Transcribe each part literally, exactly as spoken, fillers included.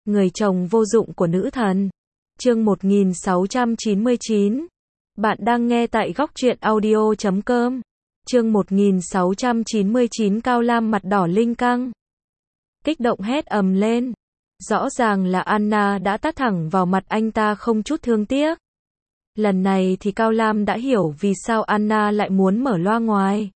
Người chồng vô dụng của nữ thần. Chương một nghìn sáu trăm chín mươi chín. Bạn đang nghe tại góc truyện audio chấm com. Chương một nghìn sáu trăm chín mươi chín. Cao Lam mặt đỏ linh căng, kích động hét ầm lên. Rõ ràng là Anna đã tát thẳng vào mặt anh ta không chút thương tiếc. Lần này thì Cao Lam đã hiểu vì sao Anna lại muốn mở loa ngoài.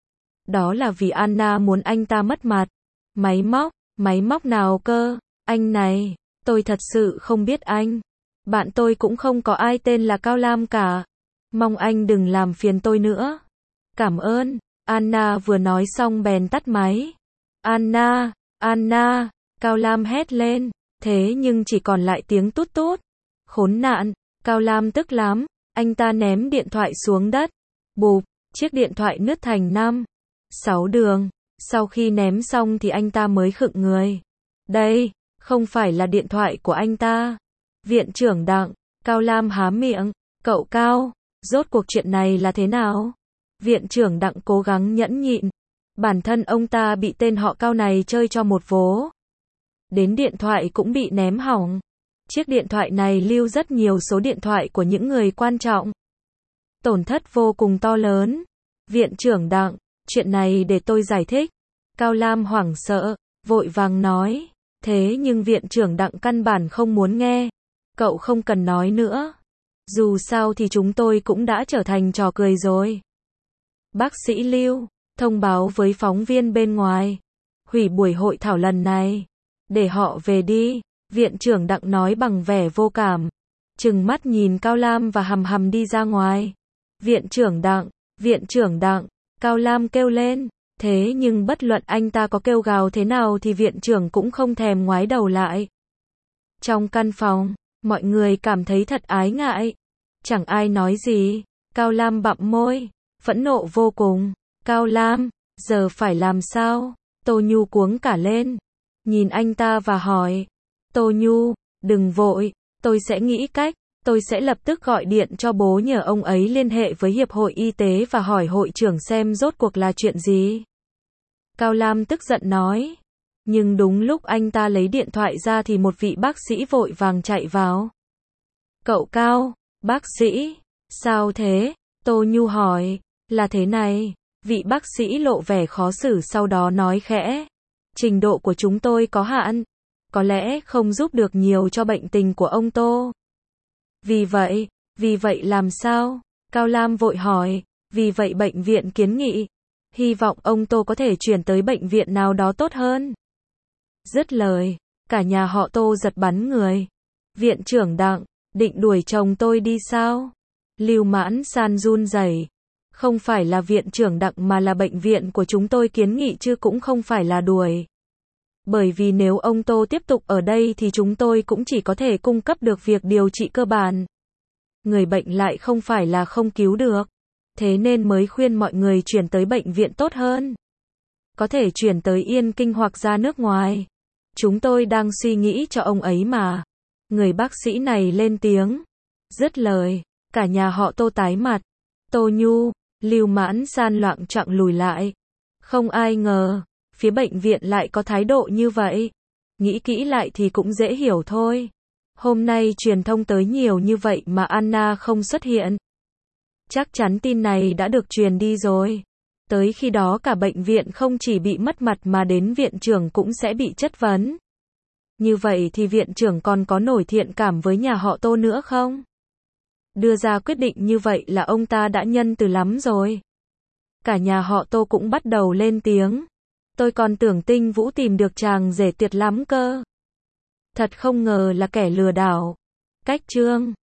Đó là vì Anna muốn anh ta mất mặt. Máy móc, máy móc nào cơ? Anh này, tôi thật sự không biết anh. Bạn tôi cũng không có ai tên là Cao Lam cả. Mong anh đừng làm phiền tôi nữa. Cảm ơn. Anna vừa nói xong bèn tắt máy. Anna, Anna, Cao Lam hét lên. Thế nhưng chỉ còn lại tiếng tút tút. Khốn nạn, Cao Lam tức lắm. Anh ta ném điện thoại xuống đất. Bụp, chiếc điện thoại nứt thành năm, sáu đường. Sau khi ném xong thì anh ta mới khựng người. Đây, không phải là điện thoại của anh ta. Viện trưởng Đặng. Cao Lam há miệng. Cậu Cao, rốt cuộc chuyện này là thế nào? Viện trưởng Đặng cố gắng nhẫn nhịn. Bản thân ông ta bị tên họ Cao này chơi cho một vố. Đến điện thoại cũng bị ném hỏng. Chiếc điện thoại này lưu rất nhiều số điện thoại của những người quan trọng. Tổn thất vô cùng to lớn. Viện trưởng Đặng, chuyện này để tôi giải thích. Cao Lam hoảng sợ, vội vàng nói. Thế nhưng viện trưởng Đặng căn bản không muốn nghe. Cậu không cần nói nữa. Dù sao thì chúng tôi cũng đã trở thành trò cười rồi. Bác sĩ Lưu, thông báo với phóng viên bên ngoài. Hủy buổi hội thảo lần này. Để họ về đi. Viện trưởng Đặng nói bằng vẻ vô cảm. Trừng mắt nhìn Cao Lam và hầm hầm đi ra ngoài. Viện trưởng Đặng, viện trưởng Đặng, Cao Lam kêu lên. Thế nhưng bất luận anh ta có kêu gào thế nào thì viện trưởng cũng không thèm ngoái đầu lại. Trong căn phòng, mọi người cảm thấy thật ái ngại. Chẳng ai nói gì. Cao Lam bặm môi, phẫn nộ vô cùng. Cao Lam, giờ phải làm sao? Tô Nhu cuống cả lên. Nhìn anh ta và hỏi. Tô Nhu, đừng vội, tôi sẽ nghĩ cách. Tôi sẽ lập tức gọi điện cho bố nhờ ông ấy liên hệ với Hiệp hội Y tế và hỏi hội trưởng xem rốt cuộc là chuyện gì. Cao Lam tức giận nói. Nhưng đúng lúc anh ta lấy điện thoại ra thì một vị bác sĩ vội vàng chạy vào. Cậu Cao, bác sĩ, sao thế? Tô Nhu hỏi. Là thế này, vị bác sĩ lộ vẻ khó xử sau đó nói khẽ. Trình độ của chúng tôi có hạn. Có lẽ không giúp được nhiều cho bệnh tình của ông Tô. Vì vậy, vì vậy làm sao? Cao Lam vội hỏi. Vì vậy bệnh viện kiến nghị. Hy vọng ông Tô có thể chuyển tới bệnh viện nào đó tốt hơn. Dứt lời, cả nhà họ Tô giật bắn người. Viện trưởng Đặng, định đuổi chồng tôi đi sao? Lưu Mãn San run rẩy. Không phải là viện trưởng Đặng mà là bệnh viện của chúng tôi kiến nghị chứ cũng không phải là đuổi. Bởi vì nếu ông Tô tiếp tục ở đây thì chúng tôi cũng chỉ có thể cung cấp được việc điều trị cơ bản. Người bệnh lại không phải là không cứu được. Thế nên mới khuyên mọi người chuyển tới bệnh viện tốt hơn. Có thể chuyển tới Yên Kinh hoặc ra nước ngoài. Chúng tôi đang suy nghĩ cho ông ấy mà. Người bác sĩ này lên tiếng. Dứt lời, cả nhà họ Tô tái mặt. Tô Nhu, Lưu Mãn San loạng choạng lùi lại. Không ai ngờ, phía bệnh viện lại có thái độ như vậy. Nghĩ kỹ lại thì cũng dễ hiểu thôi. Hôm nay truyền thông tới nhiều như vậy mà Anna không xuất hiện. Chắc chắn tin này đã được truyền đi rồi. Tới khi đó cả bệnh viện không chỉ bị mất mặt mà đến viện trưởng cũng sẽ bị chất vấn. Như vậy thì viện trưởng còn có nổi thiện cảm với nhà họ Tô nữa không? Đưa ra quyết định như vậy là ông ta đã nhân từ lắm rồi. Cả nhà họ Tô cũng bắt đầu lên tiếng. Tôi còn tưởng Tinh Vũ tìm được chàng rể tuyệt lắm cơ. Thật không ngờ là kẻ lừa đảo. Cách chương